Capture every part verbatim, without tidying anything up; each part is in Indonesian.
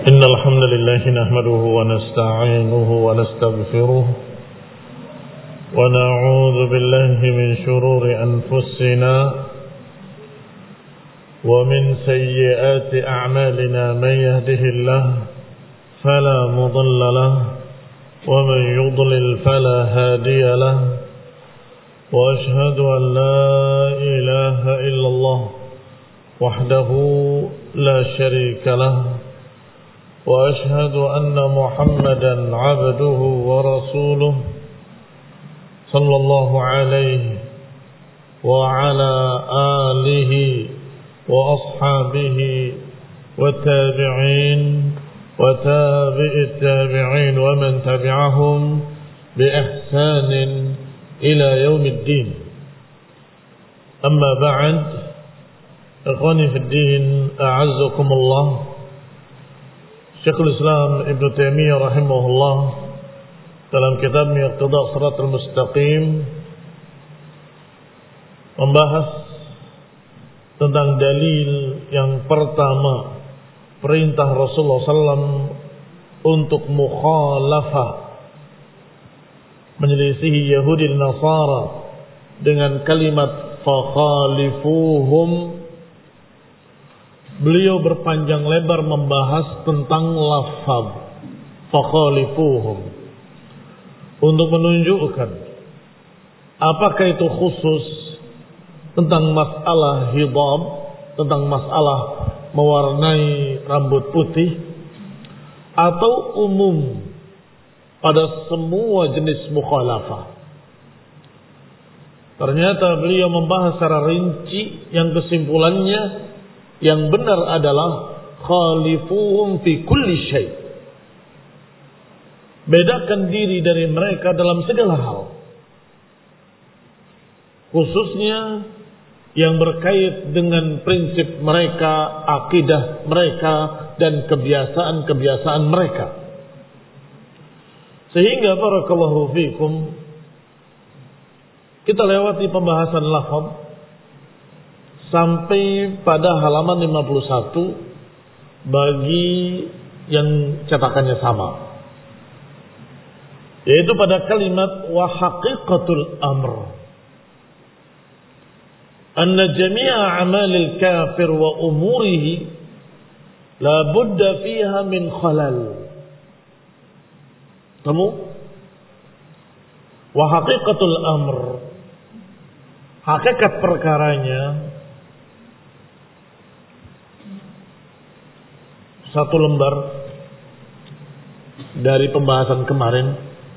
إن الحمد لله نحمده ونستعينه ونستغفره ونعوذ بالله من شرور أنفسنا ومن سيئات أعمالنا من يهده الله فلا مضل له ومن يضلل فلا هادي له وأشهد أن لا إله إلا الله وحده لا شريك له وأشهد أن محمدا عبده ورسوله صلى الله عليه وعلى آله وأصحابه والتابعين وتابع التابعين ومن تبعهم بإحسان إلى يوم الدين. أما بعد، إخواني في الدين أعزكم الله. Syekhul Islam Ibn Taimiyah rahimahullah dalam kitabnya Iqtida' Shiratal Mustaqim membahas tentang dalil yang pertama, perintah Rasulullah sallallahu alaihi wasallam untuk mukhalafah, menyelisihi Yahudi dan Nasara dengan kalimat fakhalifuhum. Beliau berpanjang lebar membahas tentang lafaz fakhalifuhum untuk menunjukkan apakah itu khusus tentang masalah hidab, tentang masalah mewarnai rambut putih, atau umum pada semua jenis mukhalafah. Ternyata beliau membahas secara rinci yang kesimpulannya yang benar adalah khalifuhum fi kulli syai'. Bedakan diri dari mereka dalam segala hal, khususnya yang berkait dengan prinsip mereka, akidah mereka, dan kebiasaan-kebiasaan mereka. Sehingga barakallahu fikum, kita lewati pembahasan lafaz sampai pada halaman lima puluh satu bagi yang cetakannya sama, yaitu pada kalimat wa haqiqatul amr anna jami'a a'malil kafir wa umurihi la budda fiha min khalal. Kamu wa haqiqatul amr, hakikat perkaranya, satu lembar dari pembahasan kemarin.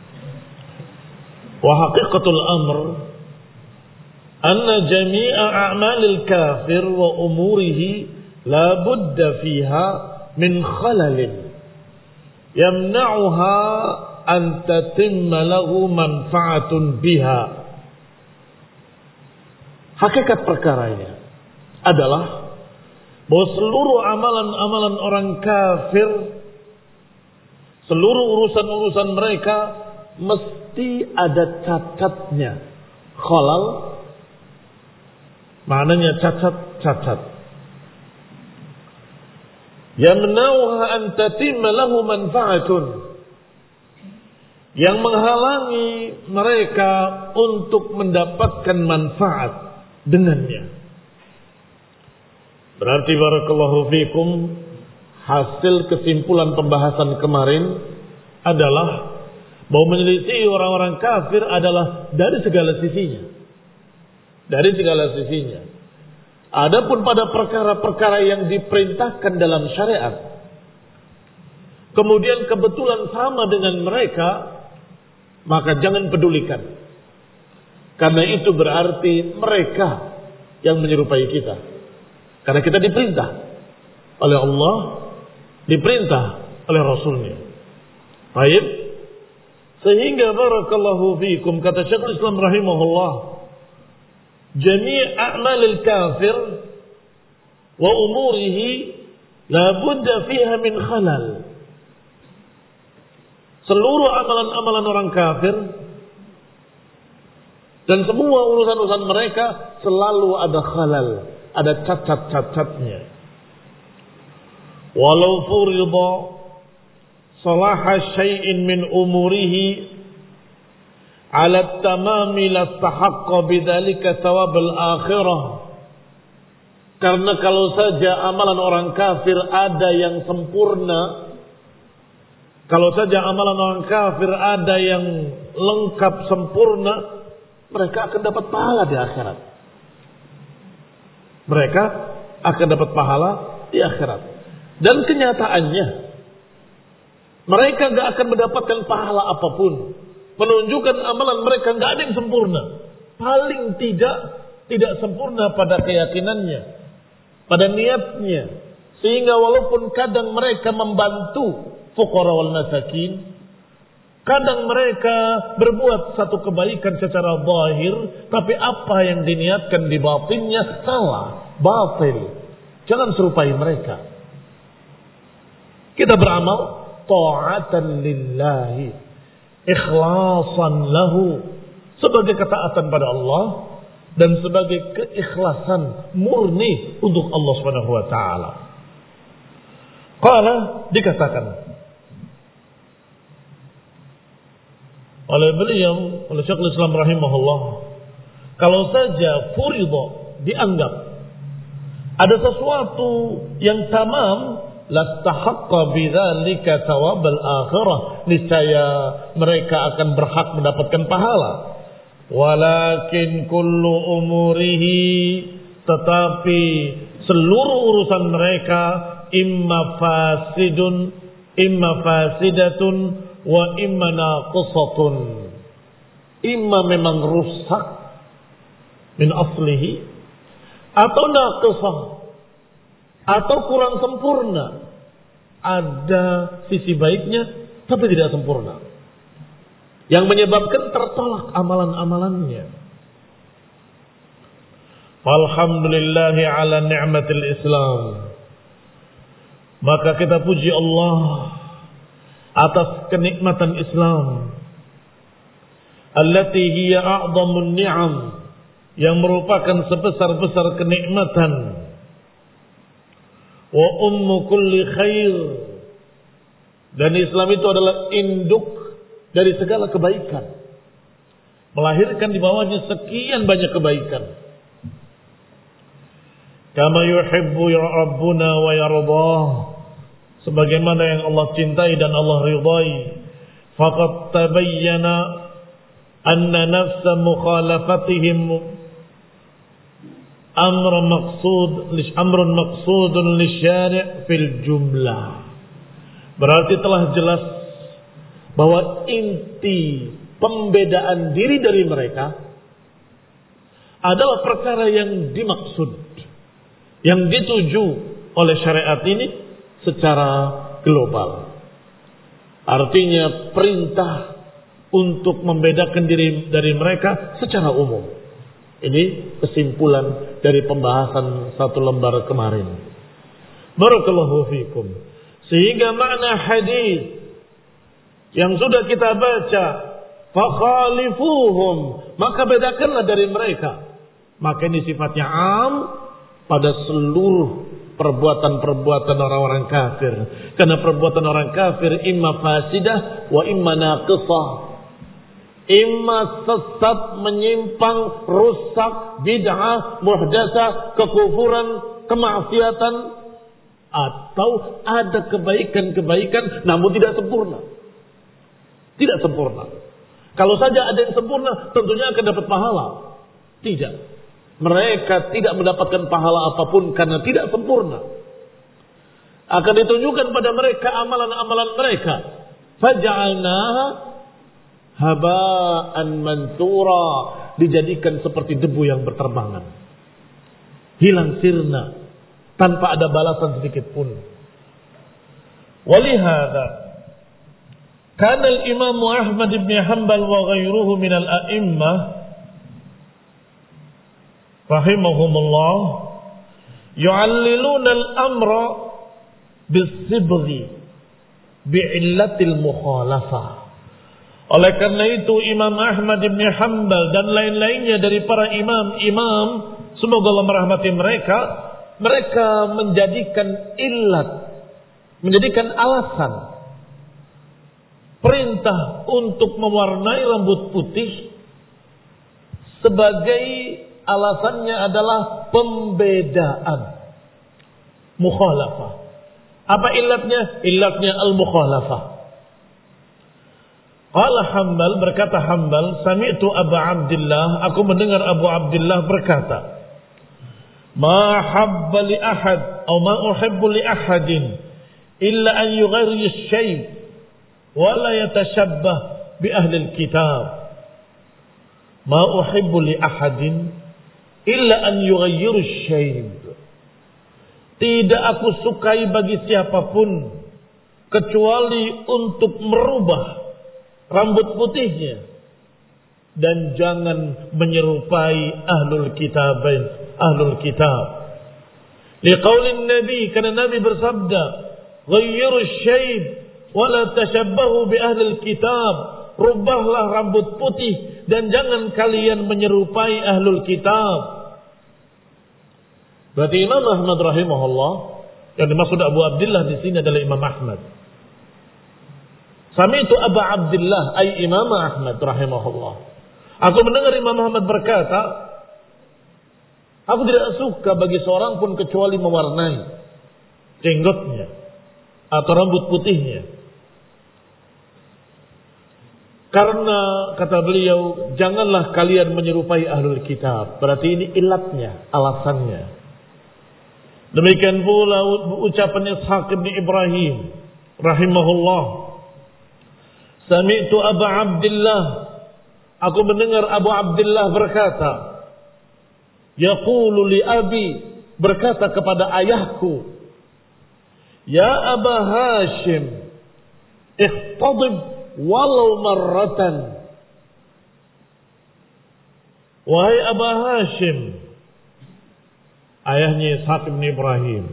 Wa haqiqatul amr anna jami'a a'malil kafir wa umurihi la budda fiha min khalalin yamna'uha an tatimma lahu manfa'atun biha. Hakikat perkaranya adalah bahwa seluruh amalan-amalan orang kafir, seluruh urusan-urusan mereka mesti ada cacatnya. Khalal maknanya cacat-cacat. Yamna'uha an tatimma lahu manfa'atun, yang menghalangi mereka untuk mendapatkan manfaat dengannya. Berarti barakallahu fikum, hasil kesimpulan pembahasan kemarin adalah bahwa menyelisih orang-orang kafir adalah dari segala sisinya. Dari segala sisinya. Adapun pada perkara-perkara yang diperintahkan dalam syariat, kemudian kebetulan sama dengan mereka, maka jangan pedulikan. Karena itu berarti mereka yang menyerupai kita. Karena kita diperintah oleh Allah, diperintah oleh Rasulnya. Baik. Sehingga barakallahu fikum, kata Syekhul Islam rahimahullah, jami' a'malil kafir wa umurihi la budda fiha min khalal. Seluruh amalan-amalan orang kafir dan semua urusan-urusan mereka selalu ada khalal, ada cacat-cacatnya. Walau furida salaha syai'in min umurihi ala tamami lastahaqqa bidzalika thawabal akhirah. Karena kalau saja amalan orang kafir ada yang sempurna, kalau saja amalan orang kafir ada yang lengkap sempurna, mereka akan dapat pahala di akhirat. Mereka akan dapat pahala di akhirat. Dan kenyataannya, mereka gak akan mendapatkan pahala apapun. Menunjukkan amalan mereka gak ada yang sempurna. Paling tidak, tidak sempurna pada keyakinannya, pada niatnya. Sehingga walaupun kadang mereka membantu fuqara wal masakin, kadang mereka berbuat satu kebaikan secara zahir, tapi apa yang diniatkan di batinnya salah, batil. Jangan serupai mereka. Kita beramal ta'atan lillahi, ikhlasan lahu, sebagai ketaatan pada Allah dan sebagai keikhlasan murni untuk Allah Subhanahu wa taala. Qala, dikatakan oleh beliau, oleh Syekhul Islam rahimahullah, kalau saja furiḍa dianggap ada sesuatu yang tamam, lastahaqqa bidzalika thawabal akhirah, niscaya mereka akan berhak mendapatkan pahala. Walakin kullu umurihi, tetapi seluruh urusan mereka imma fasidun, imma fasidatun, wa imma naqisatun. Imma memang rusak min aslihi, atau naqisah, atau kurang sempurna. Ada sisi baiknya tapi tidak sempurna, yang menyebabkan tertolak amalan-amalannya. Alhamdulillahi ala ni'matil Islam. Maka kita puji Allah atas kenikmatan Islam, allati hiya a'dhamun ni'am, yang merupakan sebesar-besar kenikmatan, wa ummu kulli khair, dan Islam itu adalah induk dari segala kebaikan, melahirkan di bawahnya sekian banyak kebaikan. Kama yuhibbu ya Rabbuna wa yardah, sebagaimana yang Allah cintai dan Allah ridai. Faqad tabayyana anna nafsa mukhalafatihim amr maqsud amrun maqsudun lisyari' fil jumlah. Berarti telah jelas bahwa inti pembedaan diri dari mereka adalah perkara yang dimaksud, yang dituju oleh syariat ini secara global. Artinya perintah untuk membedakan diri dari mereka secara umum. Ini kesimpulan dari pembahasan satu lembar kemarin. Barakallahu fikum. Sehingga makna hadis yang sudah kita baca, fakhalifuhum, maka bedakanlah dari mereka. Maka ini sifatnya am pada seluruh perbuatan-perbuatan orang-orang kafir. Karena perbuatan orang kafir imma fasidah wa imma naqisah, imma sesat, menyimpang, rusak, bid'ah, muhdasah, kekufuran, kemaksiatan, atau ada kebaikan-kebaikan namun tidak sempurna. Tidak sempurna. Kalau saja ada yang sempurna, tentunya akan dapat pahala. Tidak. Mereka tidak mendapatkan pahala apapun karena tidak sempurna. Akan ditunjukkan pada mereka amalan-amalan mereka. Faja'alnaha haba'an mansura, dijadikan seperti debu yang berterbangan, hilang sirna, tanpa ada balasan sedikit pun. Walihada kana al-Imam Ahmad bin Hanbal wa ghairuhu min al-a'immah rahimahumullah yu'alliluna al-amra bis-sibghi bi'illatil mukhalafah. Oleh karena itu Imam Ahmad bin Hanbal dan lain-lainnya dari para imam-imam, semoga Allah merahmati mereka, mereka menjadikan illat, menjadikan alasan perintah untuk mewarnai rambut putih sebagai alasannya adalah pembedaan, mukhalafah. Apa illatnya? Illatnya al-mukhalafah. Qala Hambal, berkata Hambal, sami'tu Abu Abdullah, aku mendengar Abu Abdullah berkata, ma habba li ahad atau ma uhibbu li ahadin illa an yughayyi syai' wa la yatashabbah bi ahli al-kitab. Ma uhibbu li ahadin illa an yughayyiru syai'. Tidak aku sukai bagi siapapun kecuali untuk merubah rambut putihnya, dan jangan menyerupai ahlul kitab, ahlul kitab. Liqaulin Nabi, karena Nabi bersabda, ghayyiru syayb wa la tashabbahu bi ahlil kitab. Rubahlah rambut putih dan jangan kalian menyerupai ahlul kitab. Berarti Imam Ahmad rahimahullah, yang dimaksud Abu Abdullah di sini adalah Imam Ahmad. Sami'tu Abu Abdullah ay Imam Ahmad rahimahullah. Aku mendengar Imam Ahmad berkata, aku tidak suka bagi seorang pun kecuali mewarnai jenggotnya atau rambut putihnya. Karena kata beliau, janganlah kalian menyerupai ahlul kitab. Berarti ini ilatnya, alasannya. Demikian pula ucapan Ishaq bin Ibrahim rahimahullah. Sami'tu Abu Abdullah, aku mendengar Abu Abdullah berkata, yaqulu li abi, berkata kepada ayahku, ya Aba Hashim, ikhtadib walau marratan. Wahai Aba Hashim, ayahnya Ishaq bin Ibrahim,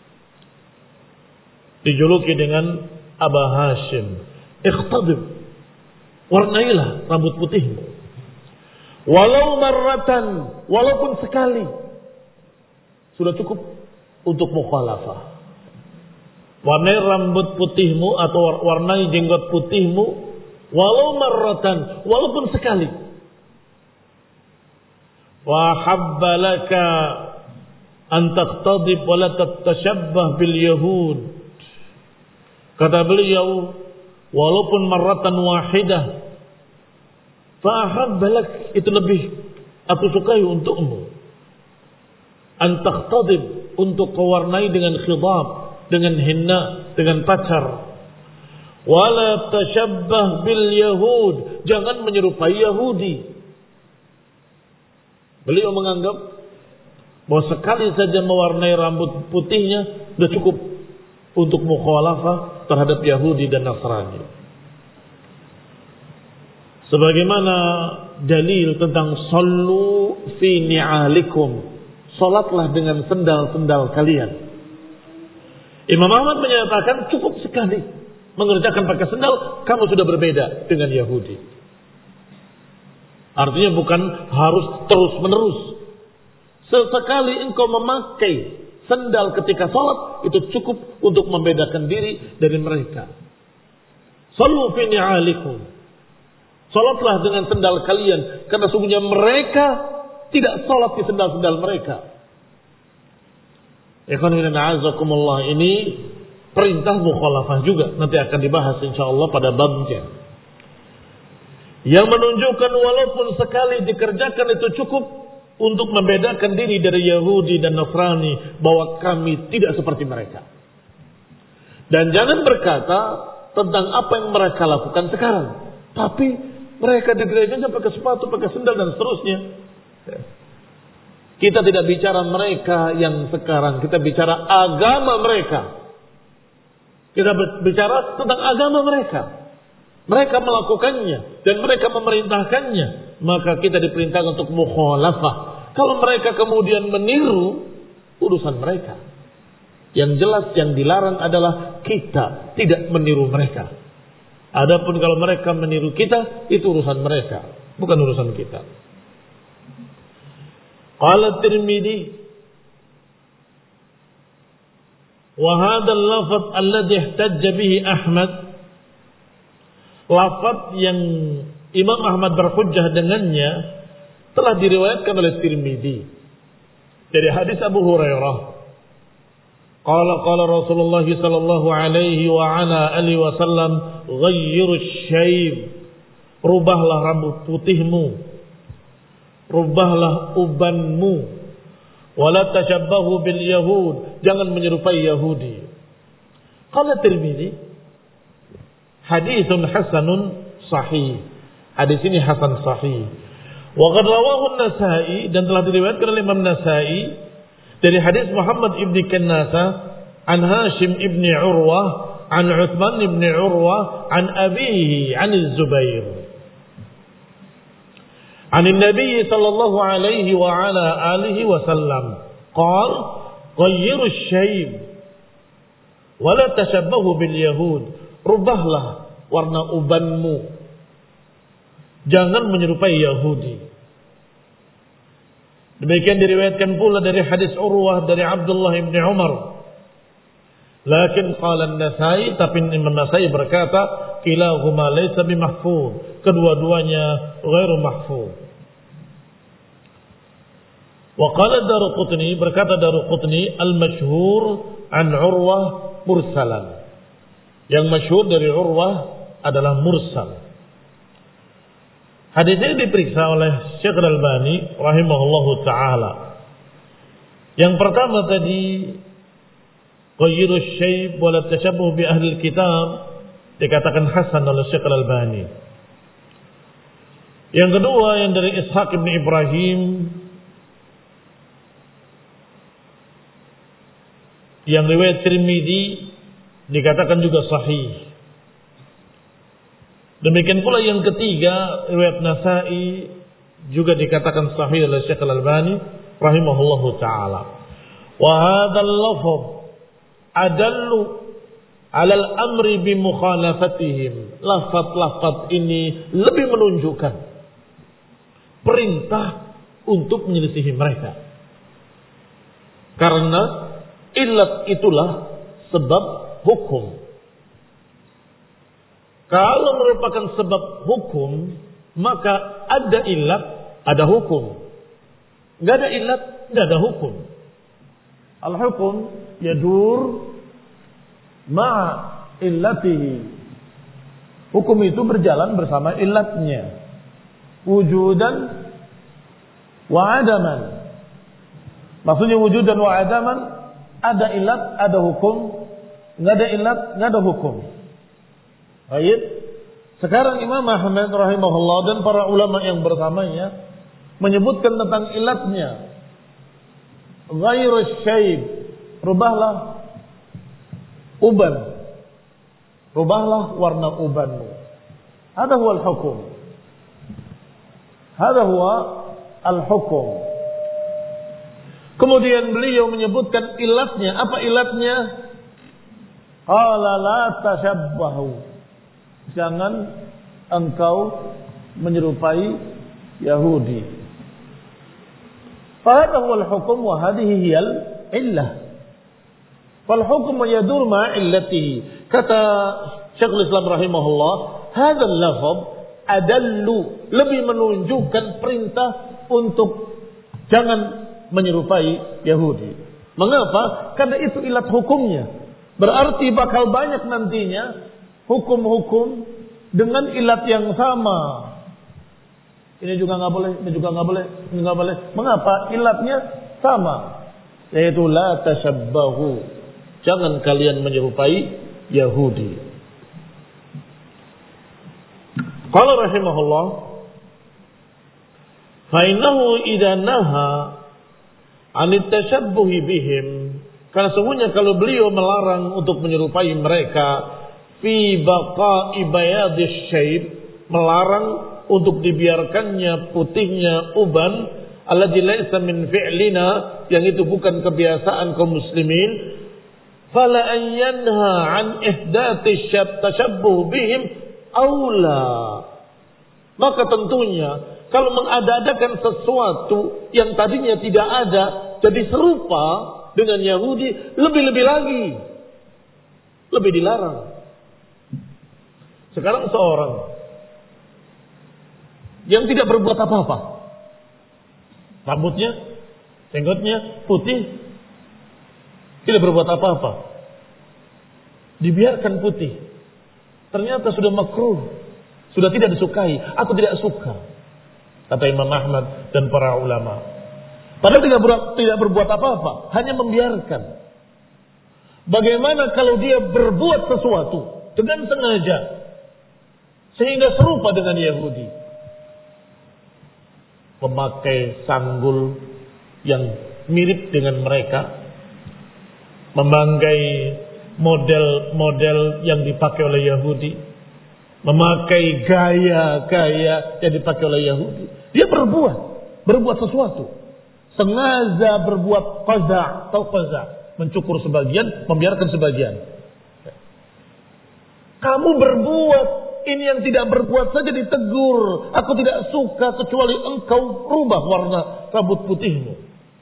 dijuluki dengan Aba Hashim, ikhtadib, warnailah rambut putihmu. Walau marratan, walaupun sekali, sudah cukup untuk mukhalafah. Warnai rambut putihmu atau warnai jenggot putihmu, walau marratan, walaupun sekali. Wa habba laka an taqtadib wa la tatashabbah bil yahud. Kata beliau, walaupun marratan wahidah, fa'ahabbalak, itu lebih aku sukai untukmu. Antaqtadib, untuk kewarnai dengan khidab, dengan hinna, dengan pacar. Wala tashabbah bil yahud, jangan menyerupai Yahudi. Beliau menganggap bahwa sekali saja mewarnai rambut putihnya sudah cukup untuk mukhalafah terhadap Yahudi dan Nasrani. Sebagaimana dalil tentang sallu fi ni'alikum, salatlah dengan sendal-sendal kalian. Imam Ahmad menyatakan cukup sekali mengerjakan pakai sendal, kamu sudah berbeda dengan Yahudi. Artinya bukan harus terus-menerus. Sesekali engkau memakai sendal ketika salat, itu cukup untuk membedakan diri dari mereka. Sallu fi ni'alikum, salatlah dengan sendal kalian, karena sungguhnya mereka tidak salat di sendal-sendal mereka. Ikhwanuddin a'azakumullah, ini perintah mukhalafah juga, nanti akan dibahas insyaallah pada babnya. Yang menunjukkan walaupun sekali dikerjakan itu cukup untuk membedakan diri dari Yahudi dan Nasrani, bahwa kami tidak seperti mereka. Dan jangan berkata tentang apa yang mereka lakukan sekarang, tapi mereka di gerejanya pakai sepatu, pakai sendal dan seterusnya. Kita tidak bicara mereka yang sekarang, kita bicara agama mereka. Kita bicara tentang agama mereka. Mereka melakukannya dan mereka memerintahkannya, maka kita diperintahkan untuk mukhalafah. Kalau mereka kemudian meniru, urusan mereka. Yang jelas yang dilarang adalah kita tidak meniru mereka. Adapun kalau mereka meniru kita, itu urusan mereka, bukan urusan kita. Qala Tirmidzi, wa hadha al-lafz alladhi ihtajja bihi Ahmad lafaz yang Imam Ahmad berhujjah dengannya telah diriwayatkan oleh Tirmidzi dari hadis Abu Hurairah. Qala qala Rasulullah sallallahu alaihi wa ala alihi wasallam, "Ghayyirus syayb." Rubahlah rambut putihmu, rubahlah ubanmu. Wala tashabbahu bil yahud, jangan menyerupai Yahudi. Qala Tirmidzi, haditsun hasanun sahih. Hadis ini hasan sahih. Wa qad rawahu an-Nasa'i, dan telah diriwayatkan oleh Imam Nasa'i dari hadis Muhammad ibn Kannasa an Hashim ibn Urwah an Uthman ibn Urwah an abihi an Az-Zubair an Nabi sallallahu alaihi wa ala alihi wasallam qal ghayyiru syayb wa la tashabbahu bil yahud, rubahlah warna ubanmu, jangan menyerupai Yahudi. Demikian diriwayatkan pula dari hadis Urwah dari Abdullah bin Umar. Lakin qala an-Nasa'i, tapi Imam Nasa'i berkata, kilahuma laysa bimahfuz, kedua-duanya ghairu mahfuz. Wa qala Daruqutni, berkata Daruqutni, al-masyhur an Urwah mursalan. Yang masyhur dari Urwah adalah mursal. Hadis ini diperiksa oleh Syekh Al-Albani rahimahullahu taala. Yang pertama tadi, ghayyiru syayb wa la tashabbuh bi ahli kitab, dikatakan hasan oleh Syekh Al-Albani. Yang kedua yang dari Ishaq bin Ibrahim, yang riwayat Tirmidzi, dikatakan juga sahih. Demikian pula yang ketiga, riwayat Nasa'i juga dikatakan sahih oleh Syekh Al-Albani rahimahullahu taala. Wa hadzal lafz adallu 'ala al-amri bi mukhalafatihim. Lafaz-lafaz ini lebih menunjukkan perintah untuk menyelisihi mereka. Karena illat itulah sebab hukum. Kalau merupakan sebab hukum, maka ada illat, ada hukum. Enggak ada illat, enggak ada hukum. Al-hukum yadur ma'a illatihi. Hukum itu berjalan bersama illatnya. Wujudan wa adaman. Maksudnya wujudan wa adaman, ada illat, ada hukum. Enggak ada illat, enggak ada hukum. Baik. Sekarang Imam Ahmad rahimahullah dan para ulama yang bersamanya menyebutkan tentang ilatnya. Ghairu syayb, rubahlah uban. Rubahlah warna ubanmu. Hada huwa al-hukum. Hada huwa al-hukum. Kemudian beliau menyebutkan ilatnya. Apa ilatnya? Qala la tashabbahu. Jangan engkau menyerupai Yahudi. Fahadha huwa al-hukum wa hadhihi hiya al-illah. Fal hukm yadur ma'a illatihi. Kata Syekhul Islam rahimahullah, hadzal lafaz adallu, lebih menunjukkan perintah untuk jangan menyerupai Yahudi. Mengapa? Karena itu ilat hukumnya. Berarti bakal banyak nantinya hukum-hukum dengan ilat yang sama. Ini juga nggak boleh, ini juga nggak boleh, ini nggak boleh. Mengapa? Ilatnya sama, yaitu la tashabbahu. Jangan kalian menyerupai Yahudi. Qala rahimahullah, fa innahu idza naha 'an at-tashabbuhi bihim, karena sesungguhnya kalau beliau melarang untuk menyerupai mereka, fi baqa'i bayadis syayb, melarang untuk dibiarkannya putihnya uban, alladzi laysa min fi'lina, yang itu bukan kebiasaan kaum muslimin, fala an yanha an ihdati tashabbuh bihim aula. Maka tentunya kalau mengada-adakan sesuatu yang tadinya tidak ada jadi serupa dengan Yahudi, lebih-lebih lagi lebih dilarang. Sekarang seorang yang tidak berbuat apa-apa, rambutnya, jenggotnya putih, tidak berbuat apa-apa, dibiarkan putih, ternyata sudah makruh, sudah tidak disukai atau tidak suka, kata Imam Ahmad dan para ulama. Padahal tidak, ber, tidak berbuat apa-apa, hanya membiarkan. Bagaimana kalau dia berbuat sesuatu dengan sengaja sehingga serupa dengan Yahudi, memakai sanggul yang mirip dengan mereka, memakai model-model yang dipakai oleh Yahudi, memakai gaya-gaya yang dipakai oleh Yahudi. Dia berbuat, berbuat sesuatu, sengaja berbuat qaza' atau qaza', mencukur sebagian, membiarkan sebagian. Kamu berbuat, ini yang tidak berbuat saja ditegur. Aku tidak suka kecuali engkau rubah warna rambut putihmu.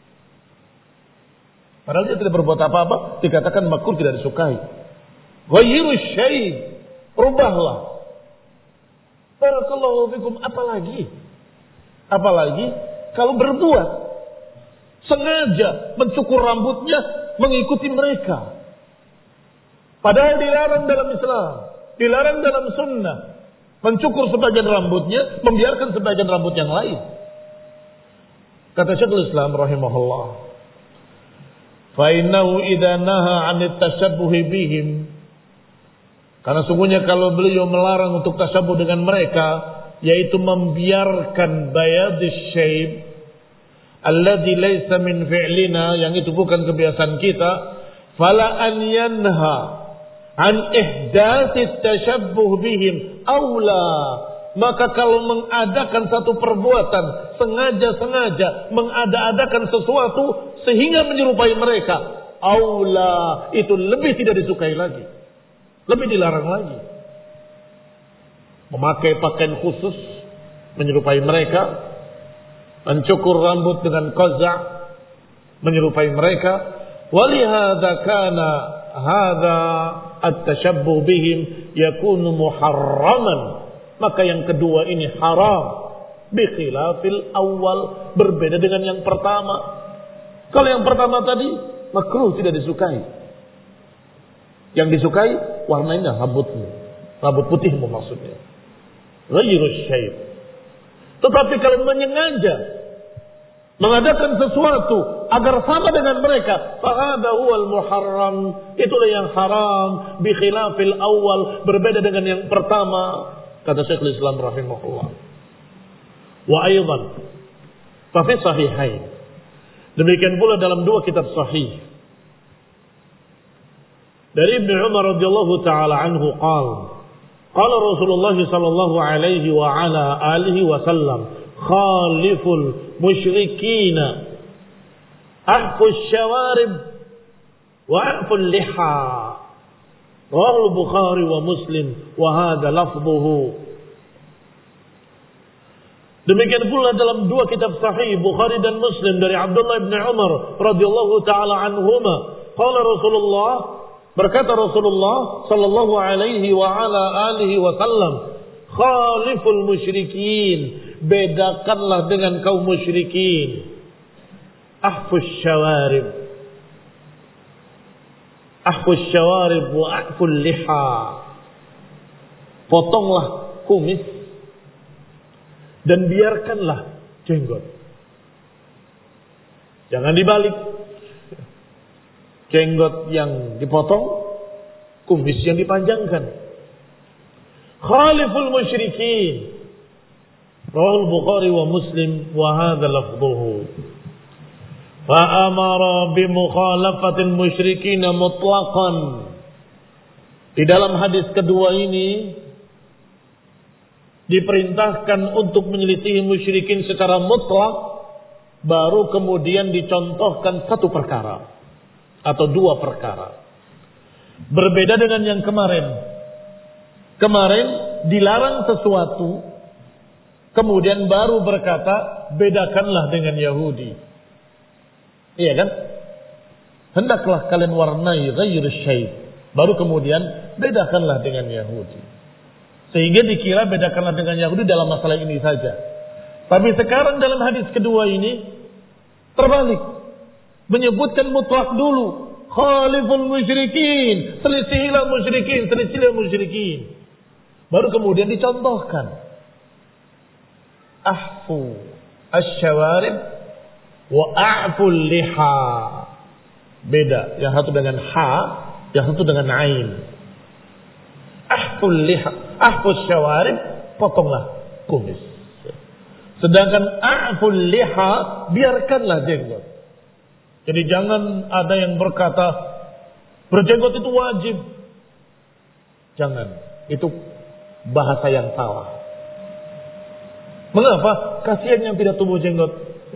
Padahal dia tidak berbuat apa-apa, dikatakan makruh, tidak disukai. Ghayyiru syai', rubahlah. Barakallahu fikum, apalagi? Apalagi kalau berbuat sengaja mencukur rambutnya mengikuti mereka. Padahal dilarang dalam Islam, dilarang dalam sunnah. Mencukur sebagian rambutnya, membiarkan sebagian rambut yang lain. Kata Syekhul Islam rahimahullah, fa innahu idza naha 'anit tashabbuhi bihim, karena sungguhnya kalau beliau melarang untuk tasyabuh dengan mereka, yaitu membiarkan bayadis syaib alladzi laysa min fi'lina, yang itu bukan kebiasaan kita, fala an yanha an ihdatsi tashabbuh bihim aula, maka kalau mengadakan satu perbuatan sengaja-sengaja mengada-adakan sesuatu sehingga menyerupai mereka, aula, itu lebih tidak disukai lagi, lebih dilarang lagi. Memakai pakaian khusus menyerupai mereka, mencukur rambut dengan qaza' menyerupai mereka. Walihada kana hadza at-tashabbuh bihim yakunu muharraman, maka yang kedua ini haram, bi khilafil awal, berbeda dengan yang pertama. Kalau yang pertama tadi makruh, tidak disukai. Yang disukai warnanya rambutmu, rambut putihmu maksudnya. Ghayru syai'. Tetapi kalau menyengaja mengadakan sesuatu agar sama dengan mereka, fahada huwal muharram, itulah yang haram, bi khilafil awal, berbeda dengan yang pertama, kata Syekhul Islam rahimahullah. Wa aydan fa fi sahihain, demikian pula dalam dua kitab sahih dari Ibnu Umar radhiyallahu taala anhu qala qala Rasulullah sallallahu alaihi wa ala alihi wa sallam, khaliful musyrikina ahfus syawarib wa ahful liha, rawahu Bukhari wa Muslim wa hadha lafdhuhu. Demikian pula dalam dua kitab sahih Bukhari dan Muslim dari Abdullah bin Umar radhiyallahu taala anhuma, qala Rasulullah, berkata Rasulullah sallallahu alaihi wa ala alihi wasallam, khaliful musyrikin, bedakanlah dengan kaum musyrikin, ahfus syawarib, ahfus syawarib wa ahful liha, potonglah kumis dan biarkanlah jenggot, jangan dibalik. Jenggot yang dipotong, kumis yang dipanjangkan. Khaliful musyrikin, rawahu Bukhari wa Muslim wa hadha lafdhuhu. Fa amara bi mukhalafatil musyrikin mutlaqan. Di dalam hadis kedua ini diperintahkan untuk menyelisihi musyrikin secara mutlak, baru kemudian dicontohkan satu perkara atau dua perkara. Berbeda dengan yang kemarin. Kemarin dilarang sesuatu, kemudian baru berkata bedakanlah dengan Yahudi. Iya kan? Hendaklah kalian warnai ghayr syai', baru kemudian bedakanlah dengan Yahudi. Sehingga dikira bedakanlah dengan Yahudi dalam masalah ini saja. Tapi sekarang dalam hadis kedua ini terbalik. Menyebutkan mutlak dulu. Khaliful musyrikin. Selisihilah musyrikin. Selisihilah musyrikin. Baru kemudian dicontohkan. Ahfu asyawarib wa a'ful liha. Beda. Yang satu dengan ha. Yang satu dengan ain. Ahful liha. Ahful syawarib. Potonglah kumis. Sedangkan a'ful liha. Biarkanlah jenggot. Jadi jangan ada yang berkata berjenggot itu wajib. Jangan. Itu bahasa yang salah. Mengapa? Kasihan yang tidak tumbuh jenggot.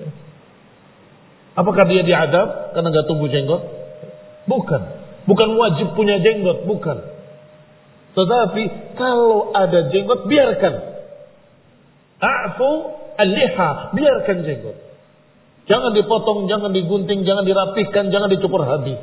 Apakah dia diadab karena nggak tumbuh jenggot? Bukan. Bukan wajib punya jenggot, bukan. Tetapi kalau ada jenggot biarkan. A'fu al-liha, biarkan jenggot. Jangan dipotong, jangan digunting, jangan dirapihkan, jangan dicukur habis.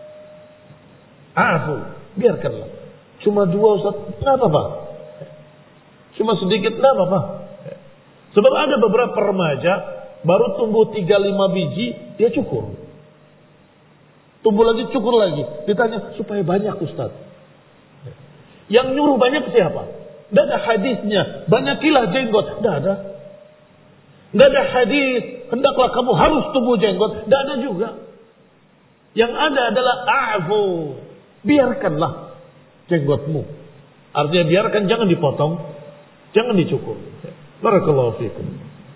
A'fu, biarkanlah. Cuma dua Ustaz, enggak apa-apa. Cuma sedikit, enggak apa-apa. Sebab ada beberapa remaja baru tumbuh tiga lima biji, dia cukur. Tumbuh lagi, cukur lagi. Ditanya, supaya banyak Ustaz. Yang nyuruh banyak siapa? Tidak ada hadisnya. Banyakilah jenggot. Tidak ada. Tidak ada hadis. Hendaklah kamu harus tumbuh jenggot. Tidak ada juga. Yang ada adalah a'fu. Biarkanlah jenggotmu. Artinya biarkan, jangan dipotong. Jangan dicukur. Barakallahu fikum.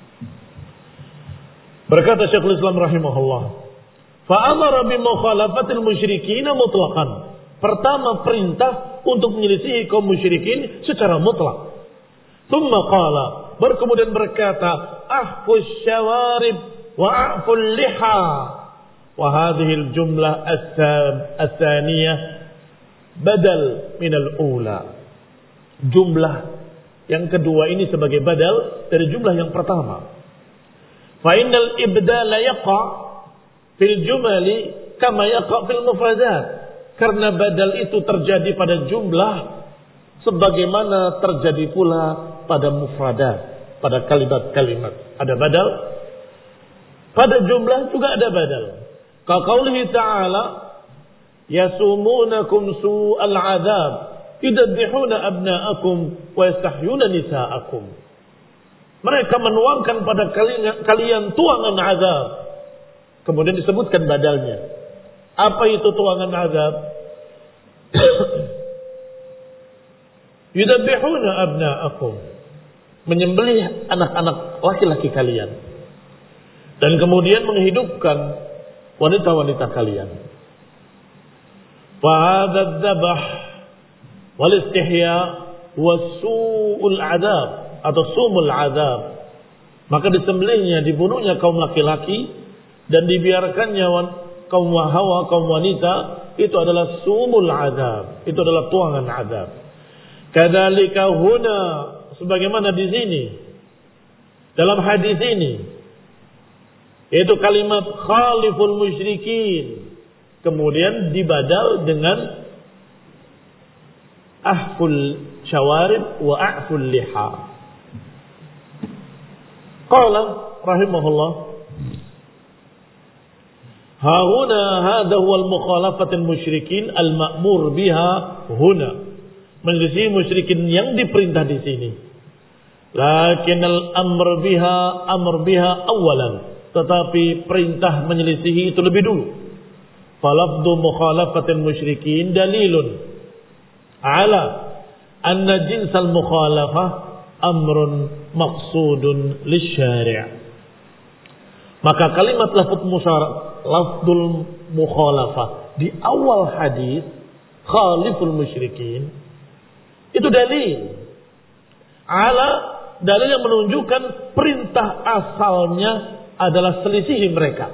Berkata Syekhul Islam rahimahullah. Fa'amara bimukhalafatil musyrikin mutlaqan. Pertama perintah untuk menyelisihi kaum musyrikin secara mutlak. Tsumma qala, baru kemudian berkata, ahfus syawarib wa a'ful liha. Wa hadhihi al-jumlah as-tsaniyah badal min al-ula. Jumlah yang kedua ini sebagai badal dari jumlah yang pertama. Fa innal ibdala yaqa fil jumali kama yaqa fil mufradat. Karena badal itu terjadi pada jumlah sebagaimana terjadi pula pada mufradat, pada kalimat-kalimat. Ada badal, pada jumlah juga ada badal. Kaqaulihi ta'ala, yasumunakum su'al 'adzab, yudbihuna abna'akum wa yastahyuna nisa'akum. Mereka menuangkan pada kalian, kalian tuangan azab. Kemudian disebutkan badalnya. Apa itu tuangan azab? Yudabbihuna abna'akum. Menyembelih anak-anak laki-laki kalian. Dan kemudian menghidupkan wanita-wanita kalian. Wa hadha dzabh wal istihya wa su'ul adzab atau sumul adzab. Maka disembelihnya, dibunuhnya kaum laki-laki dan dibiarkannya kaum hawa, kaum wanita, itu adalah sumul azab. Itu adalah tuangan azab. Kadzalika huna, sebagaimana di sini dalam hadis ini, yaitu kalimat khaliful musyrikin, kemudian dibadal dengan ahful syawarib wa a'ful liha. Qala rahimahullah, Hahuna hadha huwa al-mukhalafatul musyrikin al-ma'mur biha huna. Menyelisih musyrikin yang diperintah di sini. Lakin al-amr biha amr biha awalan. Tetapi perintah menyelisihi itu lebih dulu. Falafdu mukhalafatul musyrikin dalilun ala anna jinsal mukhalafah amrun maqsudun lisyari'. Maka kalimat lafaz musyarak, lafzul mukhalafah di awal hadis khaliful musyrikin itu dalil ala, dalil yang menunjukkan perintah asalnya adalah selisihi mereka.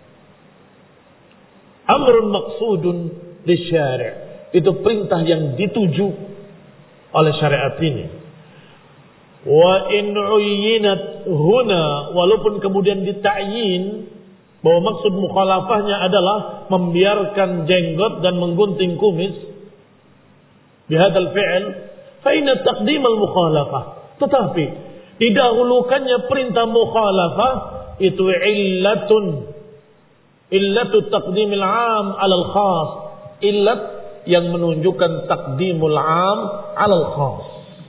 Amrun maqsudun lisyari', itu perintah yang dituju oleh syariat ini. Wa in uyyinat huna, walaupun kemudian dita'yin bahwa maksud mukhalafahnya adalah membiarkan jenggot dan menggunting kumis, bihadzal fi'l fa inna taqdimal mukhalafah. Tetapi didahulukannya perintah mukhalafah itu illatun. Illatu taqdimil 'am 'alal khas. Illat yang menunjukkan taqdimul 'am 'alal khas.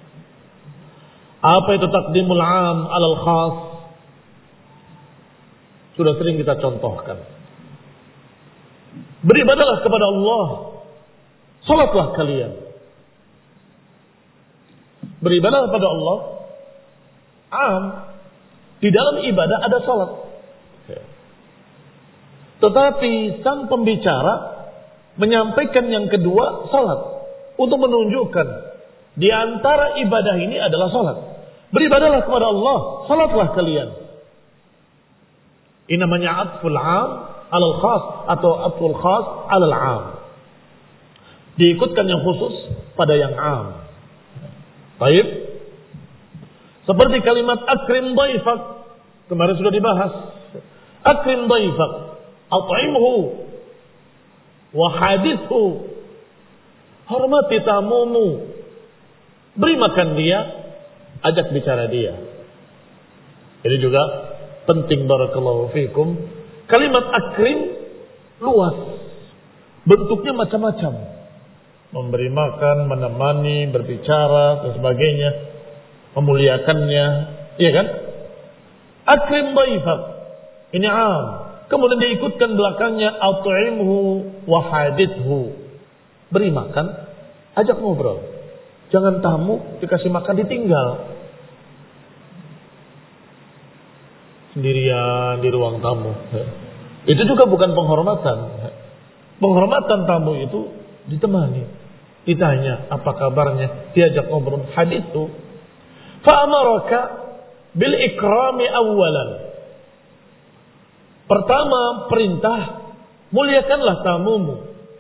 Apa itu taqdimul 'am 'alal khas? Sudah sering kita contohkan. Beribadahlah kepada Allah. Salatlah kalian. Beribadah kepada Allah. Am. Di dalam ibadah ada salat. Tetapi sang pembicara menyampaikan yang kedua salat. Untuk menunjukkan di antara ibadah ini adalah salat. Beribadahlah kepada Allah. Salatlah kalian. Ini namanya atful 'am 'alal khas atau atful khas 'alal 'am. Diikutkan yang khusus pada yang 'am. Baik. Seperti kalimat akrim dhaifak. Kemarin sudah dibahas. Akrim dhaifak. At'imhu wa hadithu. Hormati tamumu. Beri makan dia, ajak bicara dia. Ini juga penting, barakallahu fikum. Kalimat akrim luas. Bentuknya macam-macam. Memberi makan, menemani, berbicara, dan sebagainya. Memuliakannya. Iya kan? Akrim dhaifak. Ini 'am. Kemudian diikutkan belakangnya at'imhu wa hadithu. Beri makan, ajak ngobrol. Jangan tamu dikasih makan ditinggal. Sendirian di ruang tamu. Itu juga bukan penghormatan. Penghormatan tamu itu ditemani. Ditanya apa kabarnya, diajak ngobrol. Hadithu. Fa'amaraka bil ikrami awwalan. Pertama perintah, muliakanlah tamumu.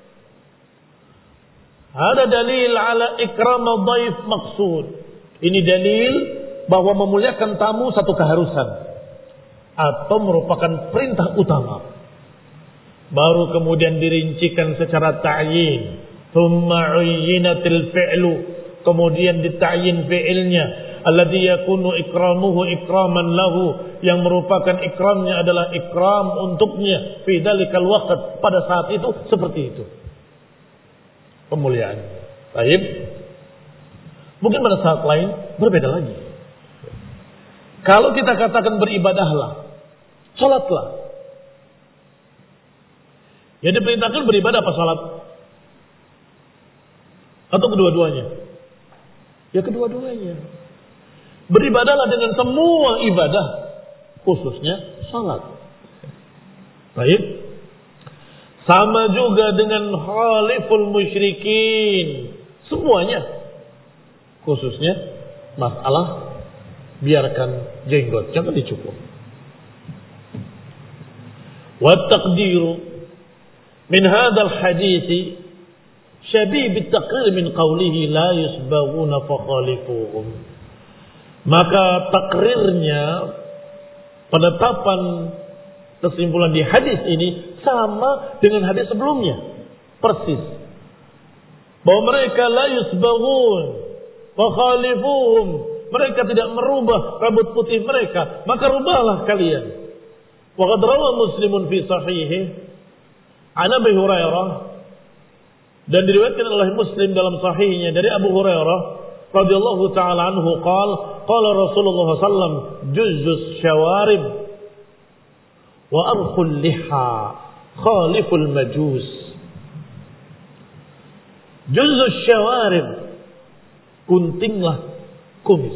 Ada dalil ala ikram dhaif maksud. Ini dalil bahwa memuliakan tamu satu keharusan atau merupakan perintah utama. Baru kemudian dirincikan secara ta'yin. Thumma 'uyyinatil fi'lu. Kemudian dita'yin fi'ilnya. Alladhi yakunu ikramuhu ikraman lahu. Yang merupakan ikramnya adalah ikram untuknya. Fi dalikal waqt. Pada saat itu seperti itu. Pemuliaan. Baik. Mungkin pada saat lain berbeda lagi. Kalau kita katakan beribadahlah. Salatlah. Yang diperintahkan beribadah apa salat? Atau kedua-duanya? Ya kedua-duanya. Beribadahlah dengan semua ibadah. Khususnya salat. Baik. Sama juga dengan khaliful musyrikin. Semuanya. Khususnya masalah biarkan jenggot. Jangan dicukur. Wa taqdiru min hadzal hadithi syabih bitaqrir min qawlihi la yusbaguna fakhalifuhum. Maka takrirnya, penetapan kesimpulan di hadis ini sama dengan hadis sebelumnya. Persis. Bahwa mereka la yusbaghun fakhalifuhum. Mereka tidak merubah rambut putih mereka. Maka rubahlah kalian. Wa qad rawa Muslimun fi sahihi an Abi Hurairah, dan diriwayatkan oleh Muslim dalam sahihnya dari Abu Hurairah radhiyallahu taala anhu qala qala Rasulullah sallallahu alaihi wasallam juzzus syawarib wa arkhul liha khaliful majus. Juzzus syawarib, guntinglah kumis.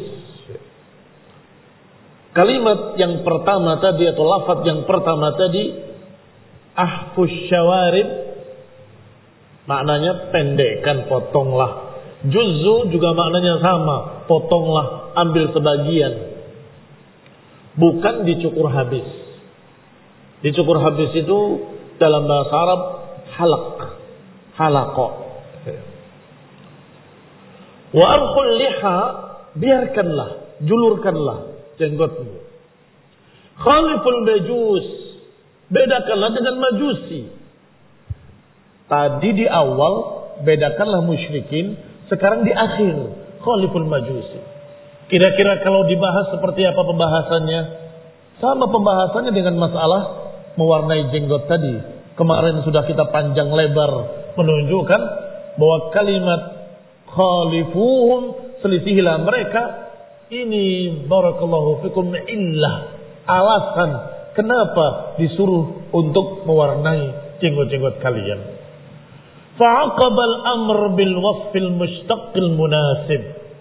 Kalimat yang pertama tadi atau lafaz yang pertama tadi ahfus syawarib, maknanya pendekkan, potonglah. Juzzu juga maknanya sama, potonglah, ambil sebagian. Bukan dicukur habis. Dicukur habis itu dalam bahasa Arab halaq, halaqah. Wa arkhul liha, biarkanlah, julurkanlah jenggotmu. Khaliful majus, bedakanlah dengan majusi. Tadi di awal bedakanlah musyrikin, sekarang di akhir khaliful majusi. Kira-kira kalau dibahas seperti apa pembahasannya? Sama pembahasannya dengan masalah mewarnai jenggot tadi. Kemarin sudah kita panjang lebar menunjukkan bahwa kalimat khalifuhum, selisihilah mereka, ini barakallahu fikum illah, alasan kenapa disuruh untuk mewarnai jenggot-jenggot kalian. Fa'aqabal amr bil wasfil mushtaqil munasib.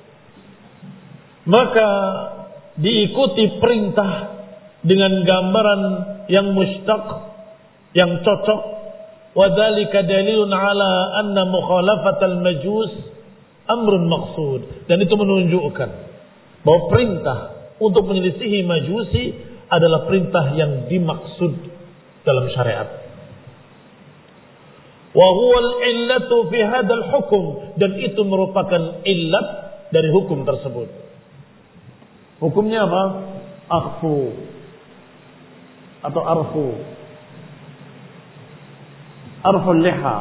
Maka diikuti perintah dengan gambaran yang mushtaq, yang cocok. Wadzalika dalilun ala anna mukhalafatal majus amrun maqsud. Dan itu menunjukkan bahwa perintah untuk menyelisihi majusi adalah perintah yang dimaksud dalam syariat. Wa huwa al-illatu fi hadzal hukm, dan itu merupakan illat dari hukum tersebut. Hukumnya apa? Akhfu atau arfu. Arful liha,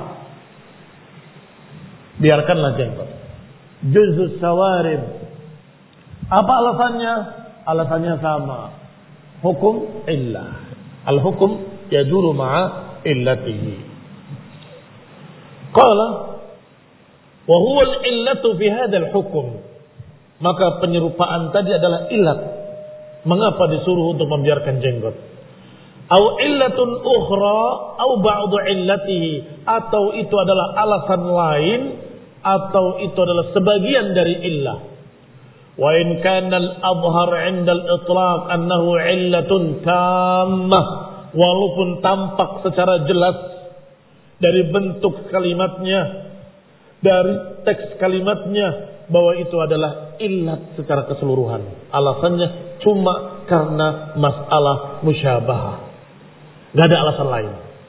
biarkanlah jenggot. Juzus sawarib, apa alasannya? Alasannya sama, hukum illah. Al-hukum yaduru ma'a illatihi. Qala wa huwa al-illatu fi hadzal hukm. Maka penyerupaan tadi adalah illat. Mengapa disuruh untuk membiarkan jenggot? Au illatun ukhra au ba'du illatihi, atau itu adalah alasan lain, atau itu adalah sebagian dari illah. Wa in kana al-adhhar 'inda al-itlaq annahu illatun tammah, walaupun tampak secara jelas dari bentuk kalimatnya, dari teks kalimatnya, bahwa itu adalah illat secara keseluruhan. Alasannya cuma karena masalah musyabahah, nggak ada alasan lain.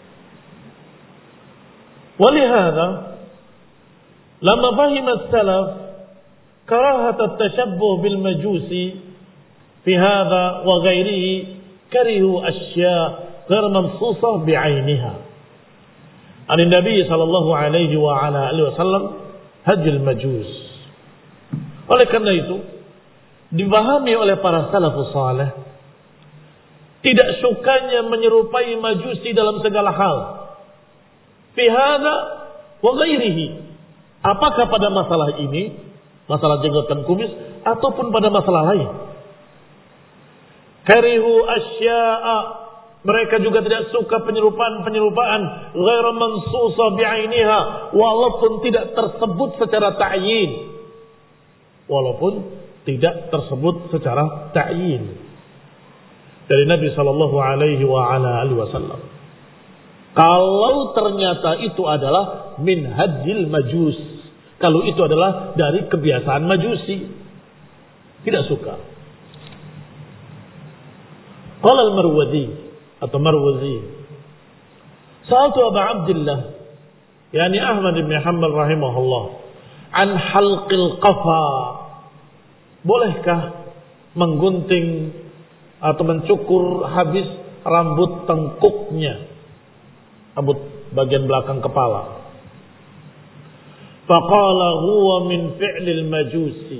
Walihada lama fahim as-salaf karahat at-tashabbuh bil majusi fi hadha wa ghairihi, karihu asya' ghair mansusah bi'ainiha. An Nabi sallallahu alaihi wa ala alihi wasallam hajjul majus. Oleh karena itu dipahami oleh para salafus saleh tidak sukanya menyerupai majusi dalam segala hal. Fi hadza wa ghairihi. Apakah pada masalah ini, masalah jenggot dan kumis, ataupun pada masalah lain. Karihu asya'a, mereka juga tidak suka penyerupaan-penyerupaan ghairu mansusa bi'ainiha, walaupun tidak tersebut secara ta'yin. Walaupun tidak tersebut secara ta'yin dari Nabi sallallahu alaihi wa ala alihi wasallam. Kalau ternyata itu adalah min hadjil majus, kalau itu adalah dari kebiasaan majusi, tidak suka. Qala al-Marwazi atau Marwazi, sa'altu Abu Abdullah, yani Ahmad bin Hanbal rahimahullah, an halqil qafa, bolehkah menggunting atau mencukur habis rambut tengkuknya, rambut bagian belakang kepala? Faqala huwa min fi'lil majusi.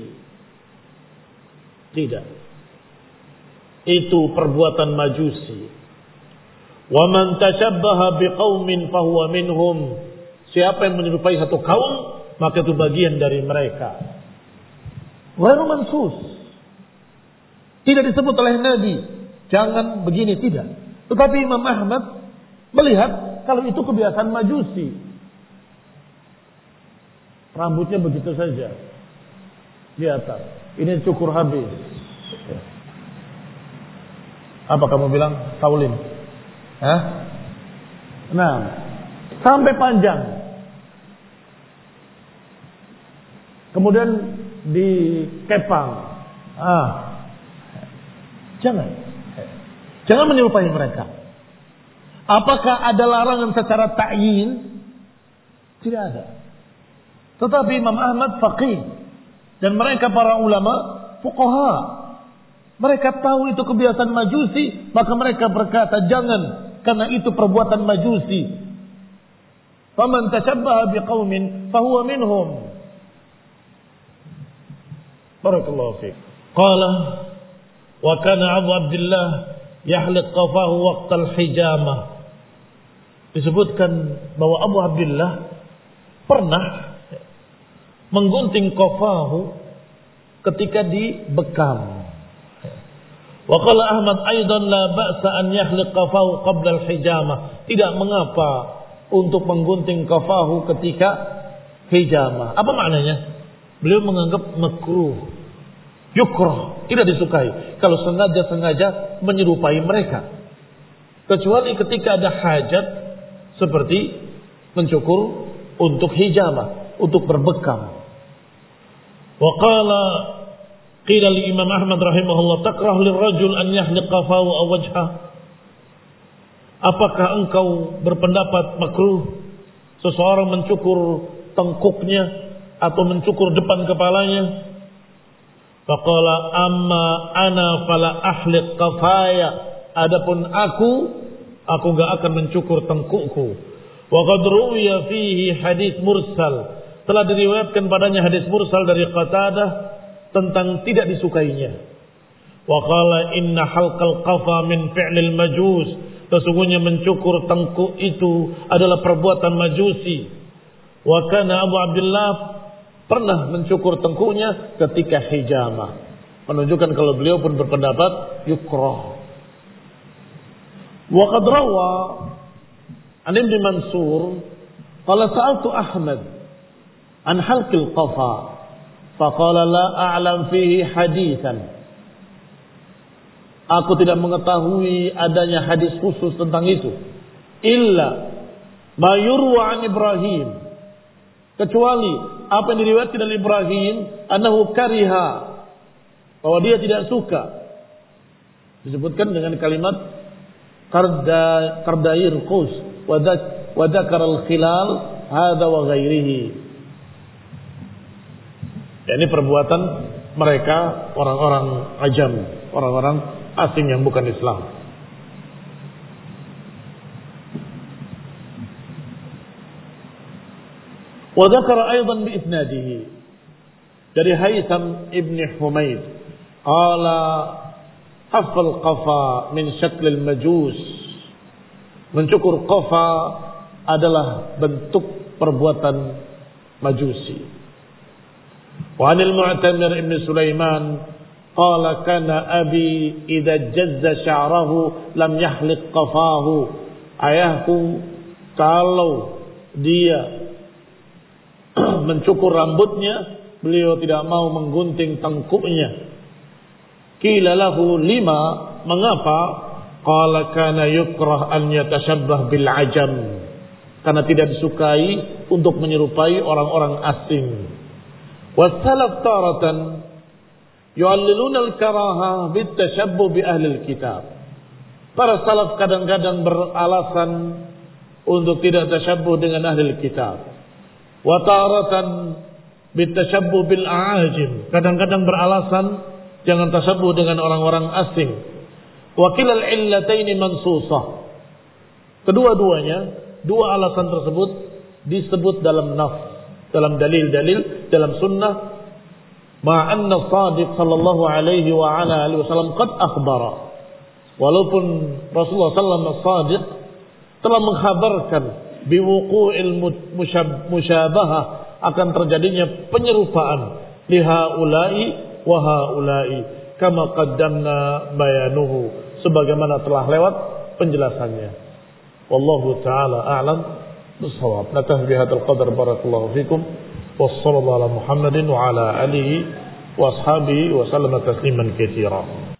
Tidak, itu perbuatan majusi. Wa man tashabbaha biqaumin fahuwa minhum. Siapa yang menyerupai satu kaum, maka itu bagian dari mereka. Ghairu mansus. Tidak disebut oleh Nabi jangan begini, tidak. Tetapi Imam Ahmad melihat kalau itu kebiasaan majusi. Rambutnya begitu saja di atas, ini cukur habis. Apa kamu bilang? Saulin. Hah? Nah, sampai panjang. Kemudian dikepang. Ah. Jangan. Jangan menyerupai mereka. Apakah ada larangan secara ta'yin? Tidak ada. Tetapi Imam Ahmad faqih dan mereka para ulama fuqaha, mereka tahu itu kebiasaan majusi, maka mereka berkata jangan, karena itu perbuatan majusi. Faman tashabbaha biqaumin fahuwa minhum. Barakallahu fiik. Qala wa kana Abu Abdullah yahliq qafahu waqtal hijamah. Disebutkan bahwa Abu Abdullah pernah menggunting qafahu ketika dibekam. Wa qala Ahmad aidan la ba'sa an yahliq qafahu qabla al-hijamah. Tidak mengapa untuk menggunting qafahu ketika hijamah. Apa maknanya? Beliau menganggap makruh, yukrah, tidak disukai kalau sengaja-sengaja menyerupai mereka. Kecuali ketika ada hajat seperti mencukur untuk hijamah, untuk berbekam. Wa qala qila li Imam Ahmad rahimahullah takrah lirrajul an yahliq qafahu aw wajhah. Apakah engkau berpendapat makruh seseorang mencukur tengkuknya atau mencukur depan kepalanya? Faqala amma ana fala ahliq qafaya. Adapun aku, aku enggak akan mencukur tengkukku. Wa qad ruwiya fihi hadits mursal. Telah diriwayatkan padanya hadis mursal dari Qatadah tentang tidak disukainya. Wa qala inna halqal qafa min fi'lil majus. Sesungguhnya mencukur tengkuk itu adalah perbuatan majusi. Wa kana Abu Abdullah pernah mencukur tengkuknya ketika hijamah, menunjukkan kalau beliau pun berpendapat yukrah. Wa qad rawa an Ibn Mansur qala sa'altu Ahmad an halqil qafa faqala la a'lam fihi haditsan. Aku tidak mengetahui adanya hadis khusus tentang itu illa ma yurwa an Ibrahim, kecuali apa yang diriwayatkan dari Ibrahim, annahu kariha, bahwa dia tidak suka. Disebutkan dengan kalimat qarda qardair qus wa dzakar al-khilal hadza wa ghairihi. Ini perbuatan mereka orang-orang ajam, orang-orang asing yang bukan Islam. Wa dzakara aidan bi isnadihi dari Haytham ibn Humaid qala hafal qafa min syakl al majus. Mencukur qafa adalah bentuk perbuatan majusi. Wa anil Mu'tamir ibn Sulaiman qala kana abi idza jazza sya'rahu lam yahliq qafahu. Ayahku kalau dia mencukur rambutnya, beliau tidak mau menggunting tengkuknya. Qila lahu lima, mengapa? Qala kana yukrah an yatashabbah bil ajam, karena tidak disukai untuk menyerupai orang-orang asing. Wassalaf taratan yu'alliluna al-karaha bit tashabbuh bi ahli al-kitab. Para salaf kadang-kadang beralasan untuk tidak tashabbuh dengan ahli al-kitab. Wa taratan bit tashabbuh bil a'ajim. Kadang-kadang beralasan jangan tashabbuh dengan orang-orang asing. Wa kilal illataini mansusah. Kedua-duanya, dua alasan tersebut disebut dalam nas, dalam dalil-dalil, dalam sunnah. Ma'anna Shadiq sallallahu alaihi wa ala alihi wasallam qad akhbara. Walaupun Rasulullah sallallahu alaihi wasallam Shadiq telah mengkhabarkan biwuqu'il musyabahah, akan terjadinya penyerupaan lihaula'i wa haula'i kama qaddamna bayanuhu, sebagaimana telah lewat penjelasannya. Wallahu taala a'lam bis-shawab. Naktafi bihadzal qadar, barakallahu fikum. Wassallallahu ala Muhammadin wa ala alihi wa ashabihi wa sallama tasliman katsiran.